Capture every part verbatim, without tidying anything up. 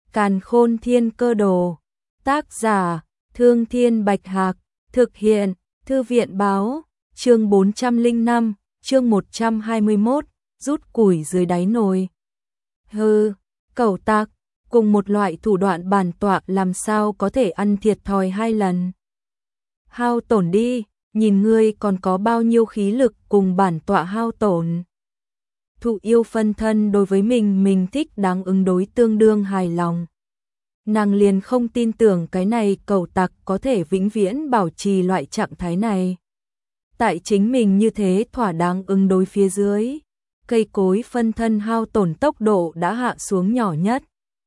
Càn Khôn Thiên Cơ Đồ. Tác giả: Thương Thiên Bạch Hạc. Thực hiện: Thư viện báo. Chương bốn trăm lẻ năm, chương một trăm hai mươi mốt, rút củi dưới đáy nồi. Hừ, cẩu tặc, cùng một loại thủ đoạn bản tọa làm sao có thể ăn thiệt thòi hai lần. Hao tổn đi, nhìn ngươi còn có bao nhiêu khí lực cùng bản tọa hao tổn. Thụ yêu phân thân đối với mình mình thích đáng ứng đối tương đương hài lòng. Nàng liền không tin tưởng cái này cẩu tặc có thể vĩnh viễn bảo trì loại trạng thái này. Tại chính mình như thế thỏa đáng ứng đối phía dưới, cây cối phân thân hao tổn tốc độ đã hạ xuống nhỏ nhất.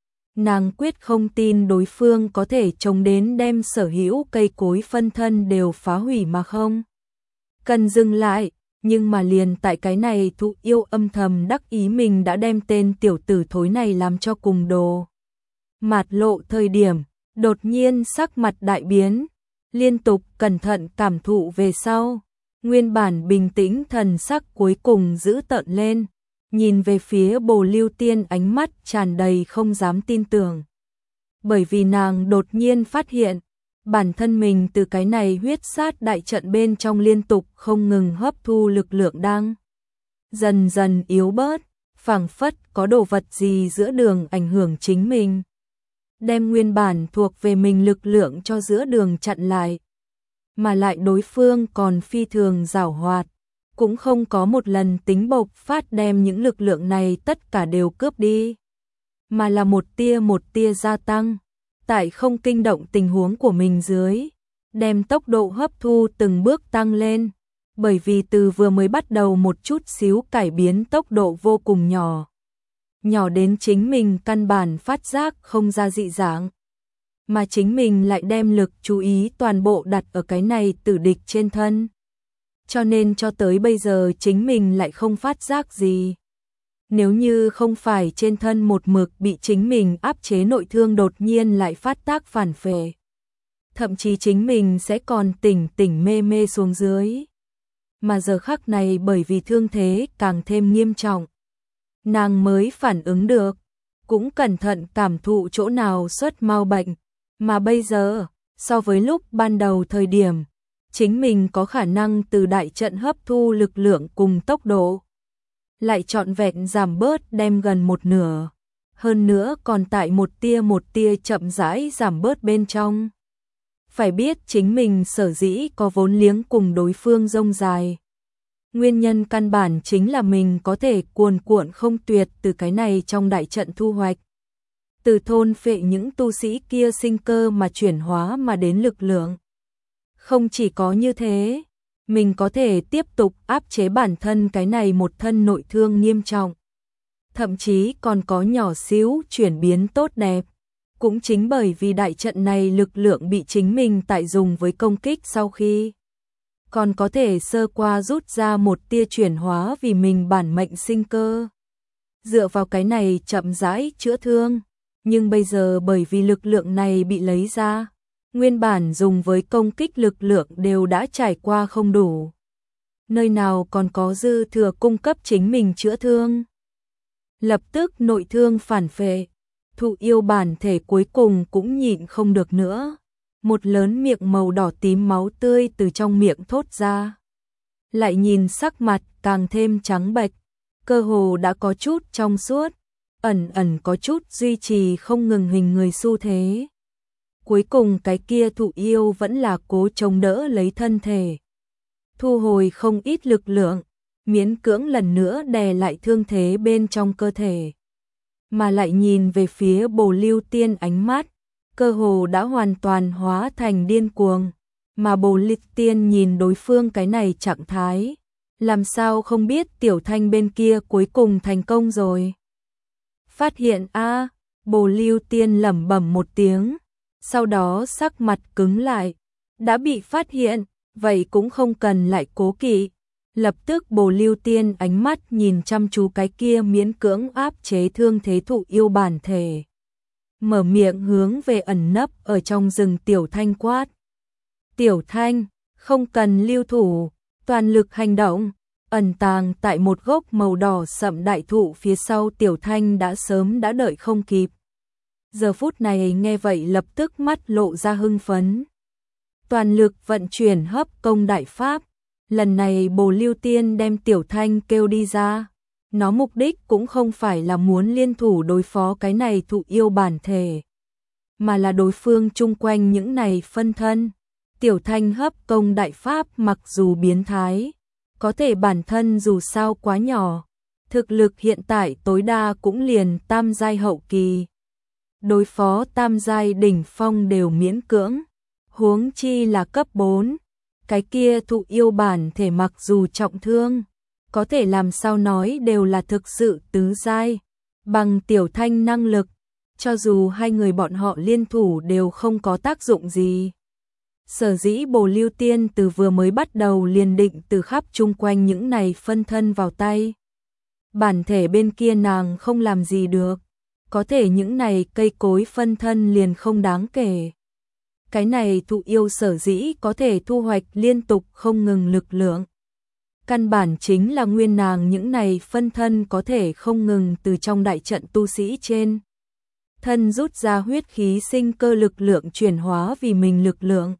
Nàng quyết không tin đối phương có thể chống đến đem sở hữu cây cối phân thân đều phá hủy mà không. Cần dừng lại, nhưng mà liền tại cái này thụ yêu âm thầm đắc ý mình đã đem tên tiểu tử thối này làm cho cùng đồ. Mạt lộ thời điểm, đột nhiên sắc mặt đại biến, liên tục cẩn thận cảm thụ về sau. Nguyên bản bình tĩnh thần sắc cuối cùng giữ tợn lên, nhìn về phía Bồ Lưu Tiên ánh mắt tràn đầy không dám tin tưởng. Bởi vì nàng đột nhiên phát hiện, bản thân mình từ cái này huyết sát đại trận bên trong liên tục không ngừng hấp thu lực lượng đang dần dần yếu bớt, phảng phất có đồ vật gì giữa đường ảnh hưởng chính mình. Đem nguyên bản thuộc về mình lực lượng cho giữa đường chặn lại. Mà lại đối phương còn phi thường giảo hoạt, cũng không có một lần tính bộc phát đem những lực lượng này tất cả đều cướp đi, mà là một tia một tia gia tăng, tại không kinh động tình huống của mình dưới, đem tốc độ hấp thu từng bước tăng lên, bởi vì từ vừa mới bắt đầu một chút xíu cải biến tốc độ vô cùng nhỏ, nhỏ đến chính mình căn bản phát giác không ra dị dạng. Mà chính mình lại đem lực chú ý toàn bộ đặt ở cái này tử địch trên thân. Cho nên cho tới bây giờ chính mình lại không phát giác gì. Nếu như không phải trên thân một mực bị chính mình áp chế nội thương đột nhiên lại phát tác phản phệ. Thậm chí chính mình sẽ còn tỉnh tỉnh mê mê xuống dưới. Mà giờ khắc này bởi vì thương thế càng thêm nghiêm trọng. Nàng mới phản ứng được, cũng cẩn thận cảm thụ chỗ nào xuất mau bệnh. Mà bây giờ, so với lúc ban đầu thời điểm, chính mình có khả năng từ đại trận hấp thu lực lượng cùng tốc độ, lại trọn vẹn giảm bớt đem gần một nửa, hơn nữa còn tại một tia một tia chậm rãi giảm bớt bên trong. Phải biết chính mình sở dĩ có vốn liếng cùng đối phương rông dài. Nguyên nhân căn bản chính là mình có thể cuồn cuộn không tuyệt từ cái này trong đại trận thu hoạch. Từ thôn phệ những tu sĩ kia sinh cơ mà chuyển hóa mà đến lực lượng. Không chỉ có như thế, mình có thể tiếp tục áp chế bản thân cái này một thân nội thương nghiêm trọng. Thậm chí còn có nhỏ xíu chuyển biến tốt đẹp. Cũng chính bởi vì đại trận này lực lượng bị chính mình tại dùng với công kích sau khi. Còn có thể sơ qua rút ra một tia chuyển hóa vì mình bản mệnh sinh cơ. Dựa vào cái này chậm rãi chữa thương. Nhưng bây giờ bởi vì lực lượng này bị lấy ra, nguyên bản dùng với công kích lực lượng đều đã trải qua không đủ. Nơi nào còn có dư thừa cung cấp chính mình chữa thương. Lập tức nội thương phản phệ, thụ yêu bản thể cuối cùng cũng nhịn không được nữa. Một lớn miệng màu đỏ tím máu tươi từ trong miệng thốt ra. Lại nhìn sắc mặt càng thêm trắng bệch, cơ hồ đã có chút trong suốt. Ẩn ẩn có chút duy trì không ngừng hình người xu thế. Cuối cùng cái kia thụ yêu vẫn là cố chống đỡ lấy thân thể. Thu hồi không ít lực lượng, miễn cưỡng lần nữa đè lại thương thế bên trong cơ thể. Mà lại nhìn về phía Bồ Lưu Tiên ánh mắt, cơ hồ đã hoàn toàn hóa thành điên cuồng. Mà Bồ Lưu Tiên nhìn đối phương cái này trạng thái, làm sao không biết Tiểu Thanh bên kia cuối cùng thành công rồi. Phát hiện a à, Bồ Lưu Tiên lẩm bẩm một tiếng, sau đó sắc mặt cứng lại, đã bị phát hiện, vậy cũng không cần lại cố kỵ. Lập tức Bồ Lưu Tiên ánh mắt nhìn chăm chú cái kia miễn cưỡng áp chế thương thế thụ yêu bản thể. Mở miệng hướng về ẩn nấp ở trong rừng Tiểu Thanh quát. Tiểu Thanh, không cần lưu thủ, toàn lực hành động. Ẩn tàng tại một gốc màu đỏ sậm đại thụ phía sau Tiểu Thanh đã sớm đã đợi không kịp. Giờ phút này nghe vậy lập tức mắt lộ ra hưng phấn. Toàn lực vận chuyển hấp công đại pháp, lần này Bồ Lưu Tiên đem Tiểu Thanh kêu đi ra. Nó mục đích cũng không phải là muốn liên thủ đối phó cái này thụ yêu bản thể, mà là đối phương chung quanh những này phân thân. Tiểu Thanh hấp công đại pháp mặc dù biến thái, có thể bản thân dù sao quá nhỏ, thực lực hiện tại tối đa cũng liền tam giai hậu kỳ. Đối phó tam giai đỉnh phong đều miễn cưỡng, huống chi là cấp bốn. Cái kia thụ yêu bản thể mặc dù trọng thương, có thể làm sao nói đều là thực sự tứ giai. Bằng Tiểu Thanh năng lực, cho dù hai người bọn họ liên thủ đều không có tác dụng gì. Sở dĩ Bồ Lưu Tiên từ vừa mới bắt đầu liền định từ khắp chung quanh những này phân thân vào tay. Bản thể bên kia nàng không làm gì được, có thể những này cây cối phân thân liền không đáng kể. Cái này thụ yêu sở dĩ có thể thu hoạch liên tục không ngừng lực lượng. Căn bản chính là nguyên nàng những này phân thân có thể không ngừng từ trong đại trận tu sĩ trên thân rút ra huyết khí sinh cơ lực lượng chuyển hóa vì mình lực lượng.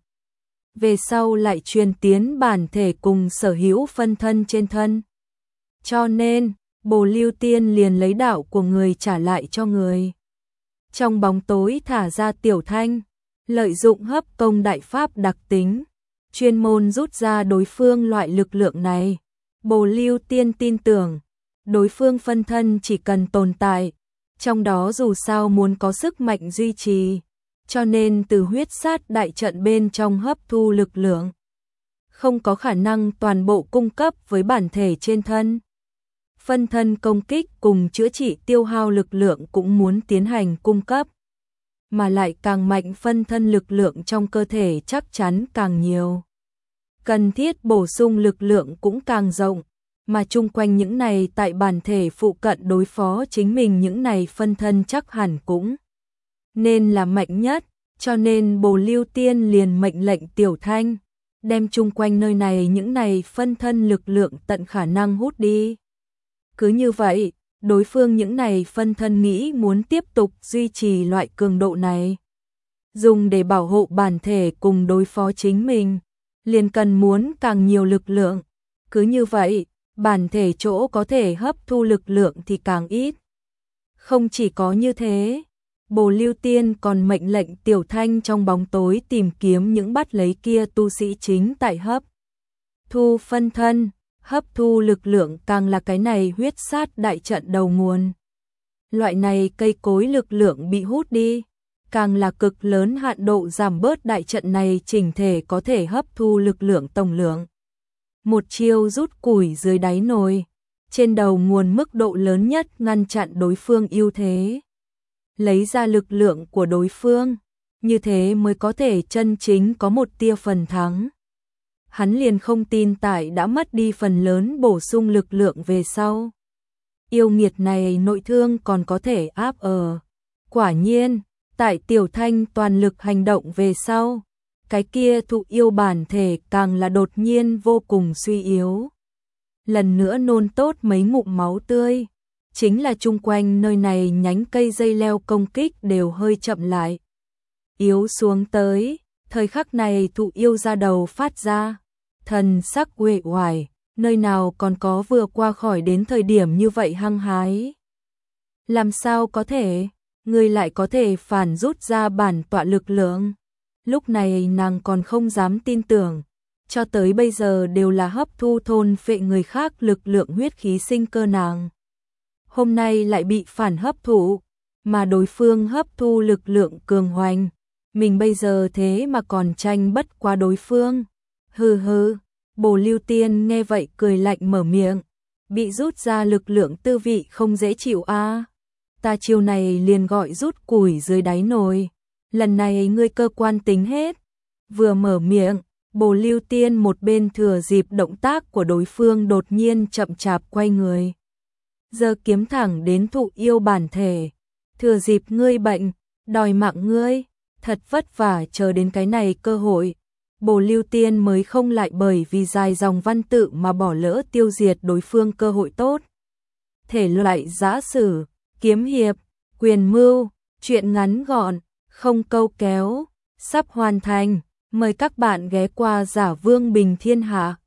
Về sau lại truyền tiến bản thể cùng sở hữu phân thân trên thân. Cho nên, Bồ Lưu Tiên liền lấy đạo của người trả lại cho người. Trong bóng tối thả ra Tiểu Thanh, lợi dụng hấp công đại pháp đặc tính, chuyên môn rút ra đối phương loại lực lượng này. Bồ Lưu Tiên tin tưởng, đối phương phân thân chỉ cần tồn tại, trong đó dù sao muốn có sức mạnh duy trì, cho nên từ huyết sát đại trận bên trong hấp thu lực lượng, không có khả năng toàn bộ cung cấp với bản thể trên thân. Phân thân công kích cùng chữa trị tiêu hao lực lượng cũng muốn tiến hành cung cấp, mà lại càng mạnh phân thân lực lượng trong cơ thể chắc chắn càng nhiều. Cần thiết bổ sung lực lượng cũng càng rộng, mà chung quanh những này tại bản thể phụ cận đối phó chính mình những này phân thân chắc hẳn cũng nên là mạnh nhất, cho nên Bồ Lưu Tiên liền mệnh lệnh Tiểu Thanh, đem chung quanh nơi này những này phân thân lực lượng tận khả năng hút đi. Cứ như vậy, đối phương những này phân thân nghĩ muốn tiếp tục duy trì loại cường độ này, dùng để bảo hộ bản thể cùng đối phó chính mình, liền cần muốn càng nhiều lực lượng. Cứ như vậy, bản thể chỗ có thể hấp thu lực lượng thì càng ít. Không chỉ có như thế, Bồ Lưu Tiên còn mệnh lệnh Tiểu Thanh trong bóng tối tìm kiếm những bắt lấy kia tu sĩ chính tại hấp thu phân thân. Hấp thu lực lượng càng là cái này huyết sát đại trận đầu nguồn. Loại này cây cối lực lượng bị hút đi, càng là cực lớn hạn độ giảm bớt đại trận này chỉnh thể có thể hấp thu lực lượng tổng lượng. Một chiêu rút củi dưới đáy nồi, trên đầu nguồn mức độ lớn nhất ngăn chặn đối phương ưu thế. Lấy ra lực lượng của đối phương, như thế mới có thể chân chính có một tia phần thắng. Hắn liền không tin tại đã mất đi phần lớn bổ sung lực lượng về sau. Yêu nghiệt này nội thương còn có thể áp ở. Quả nhiên, tại Tiểu Thanh toàn lực hành động về sau, cái kia thụ yêu bản thể càng là đột nhiên vô cùng suy yếu. Lần nữa nôn tốt mấy ngụm máu tươi, chính là chung quanh nơi này nhánh cây dây leo công kích đều hơi chậm lại. Yếu xuống tới, thời khắc này thụ yêu ra đầu phát ra. Thần sắc uể oải, nơi nào còn có vừa qua khỏi đến thời điểm như vậy hăng hái. Làm sao có thể, người lại có thể phản rút ra bản tọa lực lượng. Lúc này nàng còn không dám tin tưởng, cho tới bây giờ đều là hấp thu thôn phệ người khác lực lượng huyết khí sinh cơ nàng. Hôm nay lại bị phản hấp thụ, mà đối phương hấp thu lực lượng cường hoành. Mình bây giờ thế mà còn tranh bất qua đối phương. Hừ hừ, Bồ Lưu Tiên nghe vậy cười lạnh mở miệng, bị rút ra lực lượng tư vị không dễ chịu a. À. Ta chiều này liền gọi rút củi dưới đáy nồi, lần này ngươi cơ quan tính hết. Vừa mở miệng, Bồ Lưu Tiên một bên thừa dịp động tác của đối phương đột nhiên chậm chạp quay người. Giờ kiếm thẳng đến thụ yêu bản thể, thừa dịp ngươi bệnh, đòi mạng ngươi, thật vất vả chờ đến cái này cơ hội. Bồ Lưu Tiên mới không lại bởi vì dài dòng văn tự mà bỏ lỡ tiêu diệt đối phương cơ hội tốt. Thể loại giã sử, kiếm hiệp, quyền mưu, Chuyện ngắn gọn, không câu kéo, sắp hoàn thành. Mời các bạn ghé qua Giả Vương Bình Thiên Hạ.